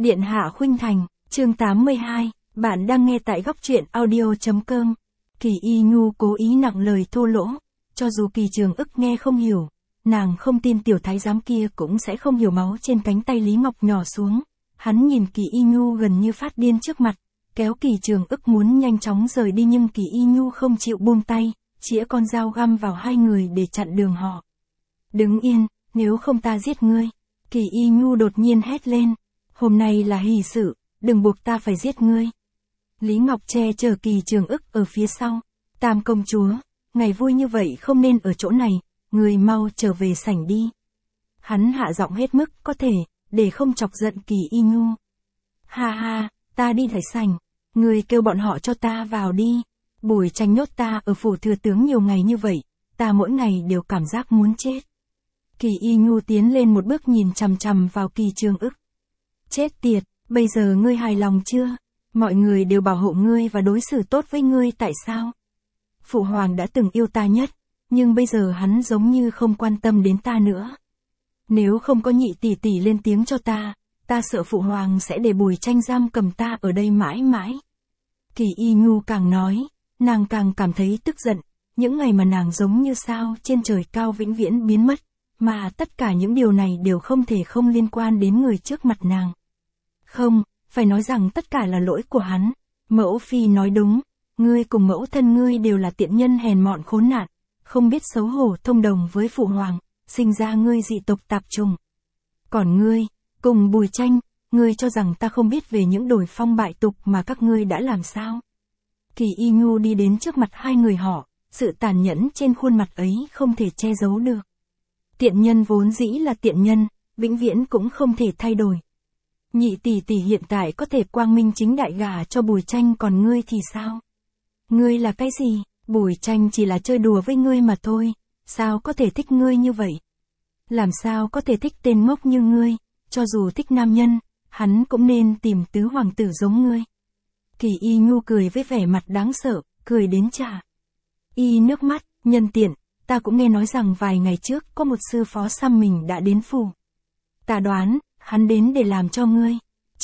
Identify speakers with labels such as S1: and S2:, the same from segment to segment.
S1: Điện hạ khuynh thành, chương 82, bạn đang nghe tại góc truyện audio.com. Kỳ Y Nhu cố ý nặng lời thô lỗ, cho dù Kỳ Trường Ức nghe không hiểu, nàng không tin tiểu thái giám kia cũng sẽ không hiểu máu trên cánh tay Lý Ngọc nhỏ xuống. Hắn nhìn Kỳ Y Nhu gần như phát điên trước mặt, kéo Kỳ Trường Ức muốn nhanh chóng rời đi nhưng Kỳ Y Nhu không chịu buông tay, chĩa con dao găm vào hai người để chặn đường họ. Đứng yên, nếu không ta giết ngươi. Kỳ Y Nhu đột nhiên hét lên. Hôm nay là hỷ sự, đừng buộc ta phải giết ngươi. Lý Ngọc che chở Kỳ Trường Ức ở phía sau. Tam công chúa, ngày vui như vậy không nên ở chỗ này, người mau trở về sảnh đi. Hắn hạ giọng hết mức có thể, để không chọc giận Kỳ Y Nhu. Ha ha, ta đi thải sảnh, người kêu bọn họ cho ta vào đi. Bùi Tranh nhốt ta ở phủ thừa tướng nhiều ngày như vậy, ta mỗi ngày đều cảm giác muốn chết. Kỳ Y Nhu tiến lên một bước nhìn chằm chằm vào Kỳ Trường Ức. Chết tiệt, bây giờ ngươi hài lòng chưa? Mọi người đều bảo hộ ngươi và đối xử tốt với ngươi tại sao? Phụ hoàng đã từng yêu ta nhất, nhưng bây giờ hắn giống như không quan tâm đến ta nữa. Nếu không có nhị tỷ tỷ lên tiếng cho ta sợ phụ hoàng sẽ để Bùi Tranh giam cầm ta ở đây mãi mãi. Kỳ Y Nhu càng nói, nàng càng cảm thấy tức giận, những ngày mà nàng giống như sao trên trời cao vĩnh viễn biến mất, mà tất cả những điều này đều không thể không liên quan đến người trước mặt nàng. Không, phải nói rằng tất cả là lỗi của hắn. Mẫu phi nói đúng, ngươi cùng mẫu thân ngươi đều là tiện nhân hèn mọn khốn nạn, không biết xấu hổ thông đồng với phụ hoàng, sinh ra ngươi dị tộc tạp chủng. Còn ngươi, cùng Bùi Tranh, ngươi cho rằng ta không biết về những đồi phong bại tục mà các ngươi đã làm sao? Kỳ Y Nhu đi đến trước mặt hai người họ, sự tàn nhẫn trên khuôn mặt ấy không thể che giấu được. Tiện nhân vốn dĩ là tiện nhân, vĩnh viễn cũng không thể thay đổi. Nhị tỷ tỷ hiện tại có thể quang minh chính đại gả cho Bùi Tranh, còn ngươi thì sao? Ngươi là cái gì? Bùi Tranh chỉ là chơi đùa với ngươi mà thôi, sao có thể thích ngươi như vậy? Làm sao có thể thích tên ngốc như ngươi, cho dù thích nam nhân, hắn cũng nên tìm tứ hoàng tử giống ngươi. Kỳ Y Nhu cười với vẻ mặt đáng sợ, cười đến chả y nước mắt, nhân tiện, ta cũng nghe nói rằng vài ngày trước có một sư phó xăm mình đã đến phủ. Ta đoán, hắn đến để làm cho ngươi.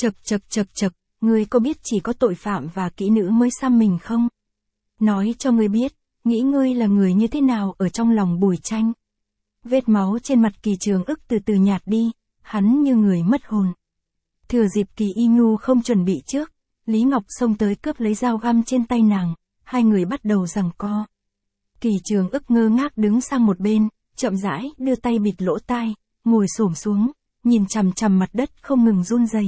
S1: Chậc, ngươi có biết chỉ có tội phạm và kỹ nữ mới xăm mình không? Nói cho ngươi biết, nghĩ ngươi là người như thế nào ở trong lòng Bùi Tranh. Vết máu trên mặt Kỳ Trường Ức từ từ nhạt đi, hắn như người mất hồn. Thừa dịp Kỳ Y Nhu không chuẩn bị trước, Lý Ngọc xông tới cướp lấy dao găm trên tay nàng, hai người bắt đầu giằng co. Kỳ Trường Ức ngơ ngác đứng sang một bên, chậm rãi đưa tay bịt lỗ tai, ngồi xổm xuống, nhìn chằm chằm mặt đất không ngừng run rẩy.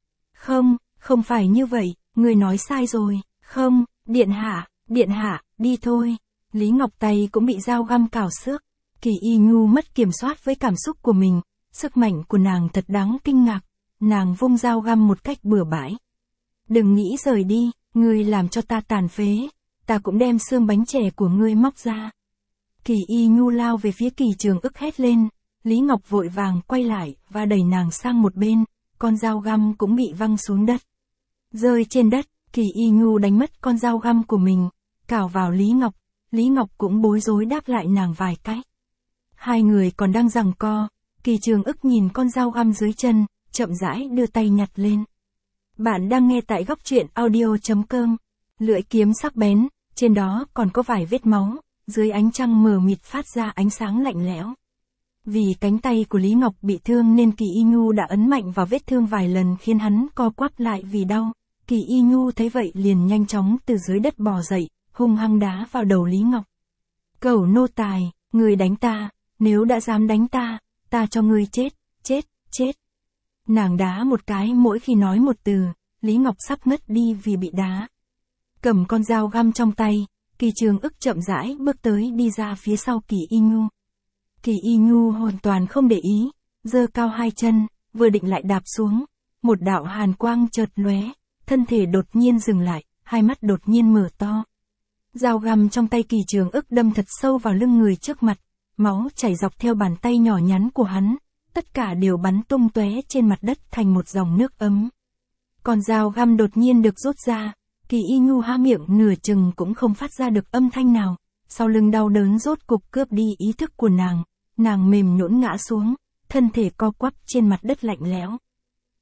S1: Không phải như vậy, người nói sai rồi. Không, điện hạ, đi thôi. Lý Ngọc tay cũng bị dao găm cào xước. Kỳ Y Nhu mất kiểm soát với cảm xúc của mình, sức mạnh của nàng thật đáng kinh ngạc. Nàng vung dao găm một cách bừa bãi. Đừng nghĩ rời đi, ngươi làm cho ta tàn phế, ta cũng đem xương bánh chè của ngươi móc ra. Kỳ Y Nhu lao về phía Kỳ Trường Ức hét lên. Lý Ngọc vội vàng quay lại và đẩy nàng sang một bên, con dao găm cũng bị văng xuống đất. Rơi trên đất, Kỳ Y Nhu đánh mất con dao găm của mình, cào vào Lý Ngọc cũng bối rối đáp lại nàng vài cái. Hai người còn đang giằng co, Kỳ Trường Ức nhìn con dao găm dưới chân, chậm rãi đưa tay nhặt lên. Bạn đang nghe tại góc truyện audio.com. Lưỡi kiếm sắc bén, trên đó còn có vài vết máu, dưới ánh trăng mờ mịt phát ra ánh sáng lạnh lẽo. Vì cánh tay của Lý Ngọc bị thương nên Kỳ Y Nhu đã ấn mạnh vào vết thương vài lần khiến hắn co quắp lại vì đau. Kỳ Y Nhu thấy vậy liền nhanh chóng từ dưới đất bò dậy, hung hăng đá vào đầu Lý Ngọc. Cẩu nô tài, ngươi đánh ta, nếu đã dám đánh ta cho ngươi chết. Nàng đá một cái mỗi khi nói một từ, Lý Ngọc sắp ngất đi vì bị đá. Cầm con dao găm trong tay, Kỳ Trường Ức chậm rãi bước tới đi ra phía sau Kỳ Y Nhu. Kỳ Y Nhu hoàn toàn không để ý, giơ cao hai chân, vừa định lại đạp xuống, một đạo hàn quang chợt lóe, thân thể đột nhiên dừng lại, hai mắt đột nhiên mở to. Dao găm trong tay Kỳ Trường Ức đâm thật sâu vào lưng người trước mặt, máu chảy dọc theo bàn tay nhỏ nhắn của hắn, tất cả đều bắn tung tóe trên mặt đất thành một dòng nước ấm. Con dao găm đột nhiên được rút ra, Kỳ Y Nhu há miệng nửa chừng cũng không phát ra được âm thanh nào, sau lưng đau đớn rốt cục cướp đi ý thức của nàng mềm nhũn ngã xuống, thân thể co quắp trên mặt đất lạnh lẽo.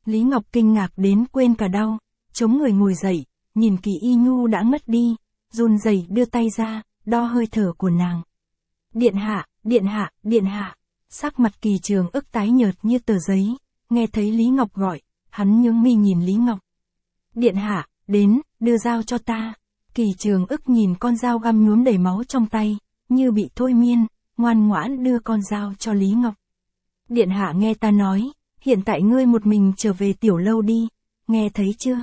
S1: Lý Ngọc kinh ngạc đến quên cả đau, chống người ngồi dậy, nhìn Kỳ Y Nhu đã ngất đi, run rẩy đưa tay ra, đo hơi thở của nàng. Điện hạ, điện hạ, điện hạ. Sắc mặt Kỳ Trường Ức tái nhợt như tờ giấy, nghe thấy Lý Ngọc gọi, hắn nhướng mi nhìn Lý Ngọc. Điện hạ, đến, đưa dao cho ta. Kỳ Trường Ức nhìn con dao găm nhuốm đầy máu trong tay, như bị thôi miên, ngoan ngoãn đưa con dao cho Lý Ngọc. Điện hạ nghe ta nói, hiện tại ngươi một mình trở về tiểu lâu đi, nghe thấy chưa?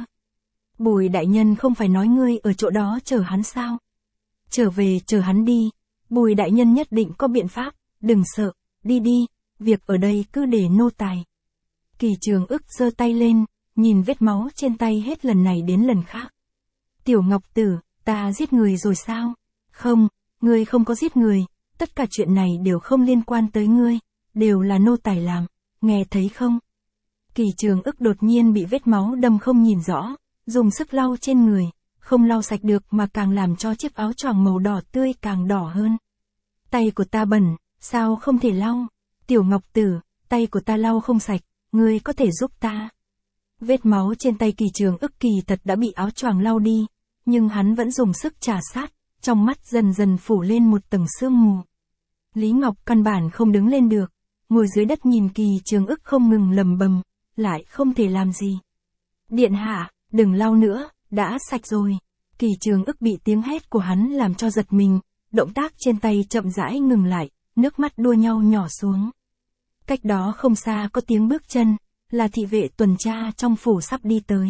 S1: Bùi đại nhân không phải nói ngươi ở chỗ đó chờ hắn sao? Trở về chờ hắn đi, Bùi đại nhân nhất định có biện pháp, đừng sợ, đi đi, việc ở đây cứ để nô tài. Kỳ Trường Ức giơ tay lên, nhìn vết máu trên tay hết lần này đến lần khác. Tiểu Ngọc Tử, ta giết người rồi sao? Không, ngươi không có giết người, tất cả chuyện này đều không liên quan tới ngươi, đều là nô tài làm, nghe thấy không? Kỳ Trường Ức đột nhiên bị vết máu đâm không nhìn rõ, dùng sức lau trên người, không lau sạch được mà càng làm cho chiếc áo choàng màu đỏ tươi càng đỏ hơn. Tay của ta bẩn, sao không thể lau? Tiểu Ngọc Tử, tay của ta lau không sạch, ngươi có thể giúp ta? Vết máu trên tay Kỳ Trường Ức kỳ thật đã bị áo choàng lau đi, nhưng hắn vẫn dùng sức trà sát, trong mắt dần dần phủ lên một tầng sương mù. Lý Ngọc căn bản không đứng lên được, ngồi dưới đất nhìn Kỳ Trường Ức không ngừng lầm bầm, lại không thể làm gì. Điện hạ, đừng lau nữa, đã sạch rồi. Kỳ Trường Ức bị tiếng hét của hắn làm cho giật mình, động tác trên tay chậm rãi ngừng lại, nước mắt đua nhau nhỏ xuống. Cách đó không xa có tiếng bước chân, là thị vệ tuần tra trong phủ sắp đi tới.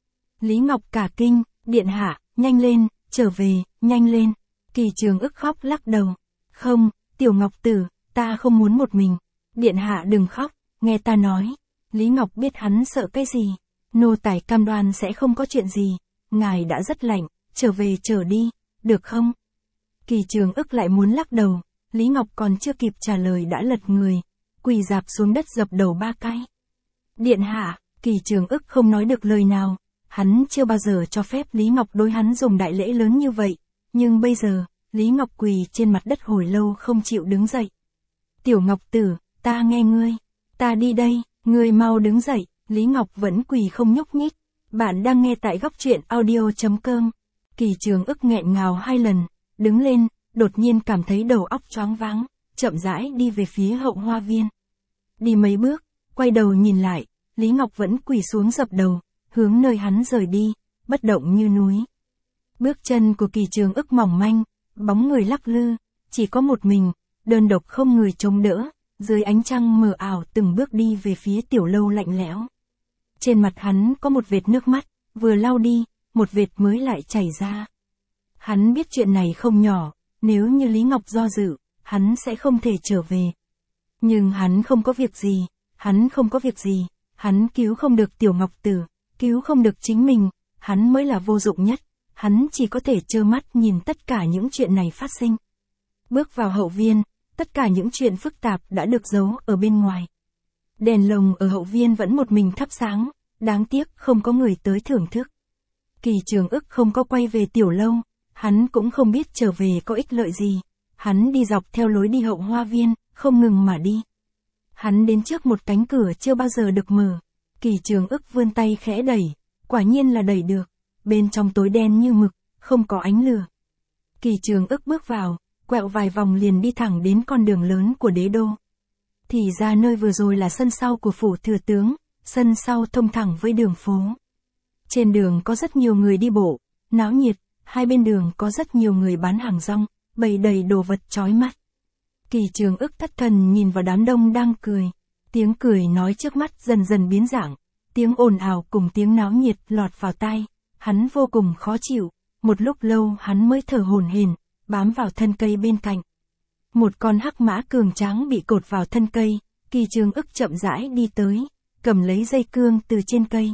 S1: Lý Ngọc cả kinh, điện hạ, nhanh lên, trở về, nhanh lên. Kỳ Trường Ức khóc lắc đầu. Không, Tiểu Ngọc Tử, ta không muốn một mình. Điện hạ đừng khóc, nghe ta nói. Lý Ngọc biết hắn sợ cái gì. Nô tài cam đoan sẽ không có chuyện gì. Ngài đã rất lạnh, trở về trở đi, được không? Kỳ Trường Ức lại muốn lắc đầu. Lý Ngọc còn chưa kịp trả lời đã lật người, quỳ rạp xuống đất dập đầu 3 cái. Điện hạ, Kỳ Trường Ức không nói được lời nào. Hắn chưa bao giờ cho phép Lý Ngọc đối hắn dùng đại lễ lớn như vậy, nhưng bây giờ, Lý Ngọc quỳ trên mặt đất hồi lâu không chịu đứng dậy. Tiểu Ngọc Tử, ta nghe ngươi, ta đi đây, ngươi mau đứng dậy. Lý Ngọc vẫn quỳ không nhúc nhích. Bạn đang nghe tại Góc Truyện Audio.com. Kỳ Trường Ức nghẹn ngào 2 lần, đứng lên, đột nhiên cảm thấy đầu óc choáng váng, chậm rãi đi về phía hậu hoa viên. Đi mấy bước, quay đầu nhìn lại, Lý Ngọc vẫn quỳ xuống dập đầu, hướng nơi hắn rời đi, bất động như núi. Bước chân của Kỳ Trường Ức mỏng manh, bóng người lắc lư, chỉ có một mình, đơn độc không người chống đỡ, dưới ánh trăng mờ ảo từng bước đi về phía tiểu lâu lạnh lẽo. Trên mặt hắn có một vệt nước mắt, vừa lau đi, một vệt mới lại chảy ra. Hắn biết chuyện này không nhỏ, nếu như Lý Ngọc do dự, hắn sẽ không thể trở về. Nhưng hắn không có việc gì, hắn không có việc gì, hắn cứu không được Tiểu Ngọc Tử, cứu không được chính mình, hắn mới là vô dụng nhất, hắn chỉ có thể trơ mắt nhìn tất cả những chuyện này phát sinh. Bước vào hậu viên, tất cả những chuyện phức tạp đã được giấu ở bên ngoài. Đèn lồng ở hậu viên vẫn một mình thắp sáng, đáng tiếc không có người tới thưởng thức. Kỳ Trường Ức không có quay về tiểu lâu, hắn cũng không biết trở về có ích lợi gì. Hắn đi dọc theo lối đi hậu hoa viên, không ngừng mà đi. Hắn đến trước một cánh cửa chưa bao giờ được mở. Kỳ Trường Ức vươn tay khẽ đẩy, quả nhiên là đẩy được. Bên trong tối đen như mực, không có ánh lửa. Kỳ Trường Ức bước vào, quẹo vài vòng liền đi thẳng đến con đường lớn của đế đô. Thì ra nơi vừa rồi là sân sau của phủ thừa tướng, sân sau thông thẳng với đường phố. Trên đường có rất nhiều người đi bộ, náo nhiệt, hai bên đường có rất nhiều người bán hàng rong, bày đầy đồ vật chói mắt. Kỳ Trường Ức thất thần nhìn vào đám đông đang cười. Tiếng cười nói trước mắt dần dần biến dạng, tiếng ồn ào cùng tiếng náo nhiệt lọt vào tai. Hắn vô cùng khó chịu, một lúc lâu hắn mới thở hổn hển, bám vào thân cây bên cạnh. Một con hắc mã cường tráng bị cột vào thân cây, Kỳ Trường Ức chậm rãi đi tới, cầm lấy dây cương từ trên cây.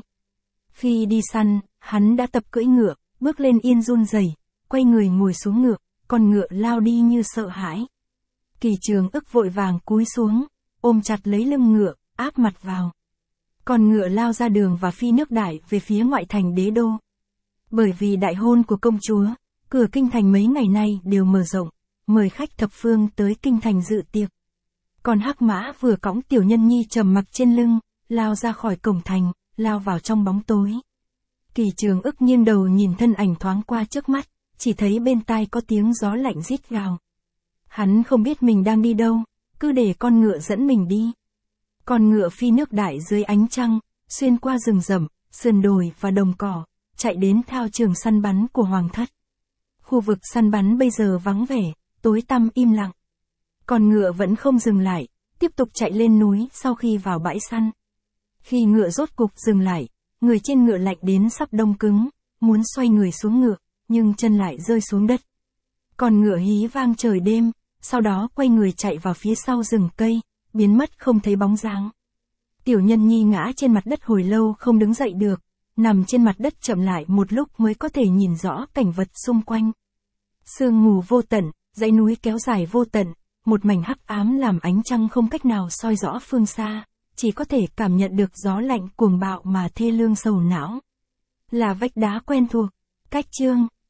S1: Khi đi săn, hắn đã tập cưỡi ngựa, bước lên yên run rẩy, quay người ngồi xuống ngựa, con ngựa lao đi như sợ hãi. Kỳ Trường Ức vội vàng cúi xuống, ôm chặt lấy lưng ngựa, áp mặt vào. Con ngựa lao ra đường và phi nước đại về phía ngoại thành đế đô. Bởi vì đại hôn của công chúa, cửa kinh thành mấy ngày nay đều mở rộng, mời khách thập phương tới kinh thành dự tiệc. Còn hắc mã vừa cõng tiểu nhân nhi trầm mặc trên lưng, lao ra khỏi cổng thành, lao vào trong bóng tối. Kỳ Trường Ức nghiêng đầu nhìn thân ảnh thoáng qua trước mắt, chỉ thấy bên tai có tiếng gió lạnh rít gào. Hắn không biết mình đang đi đâu, cứ để con ngựa dẫn mình đi. Con ngựa phi nước đại dưới ánh trăng, xuyên qua rừng rậm, sườn đồi và đồng cỏ, chạy đến thao trường săn bắn của Hoàng thất. Khu vực săn bắn bây giờ vắng vẻ, tối tăm im lặng. Con ngựa vẫn không dừng lại, tiếp tục chạy lên núi sau khi vào bãi săn. Khi ngựa rốt cục dừng lại, người trên ngựa lạnh đến sắp đông cứng, muốn xoay người xuống ngựa, nhưng chân lại rơi xuống đất. Con ngựa hí vang trời đêm, sau đó quay người chạy vào phía sau rừng cây, biến mất không thấy bóng dáng. Tiểu Nhân Nhi ngã trên mặt đất hồi lâu không đứng dậy được, nằm trên mặt đất chậm lại một lúc mới có thể nhìn rõ cảnh vật xung quanh. Sương mù vô tận, dãy núi kéo dài vô tận, một mảnh hắc ám làm ánh trăng không cách nào soi rõ phương xa, chỉ có thể cảm nhận được gió lạnh cuồng bạo mà thê lương sầu não. Là vách đá quen thuộc, cách chương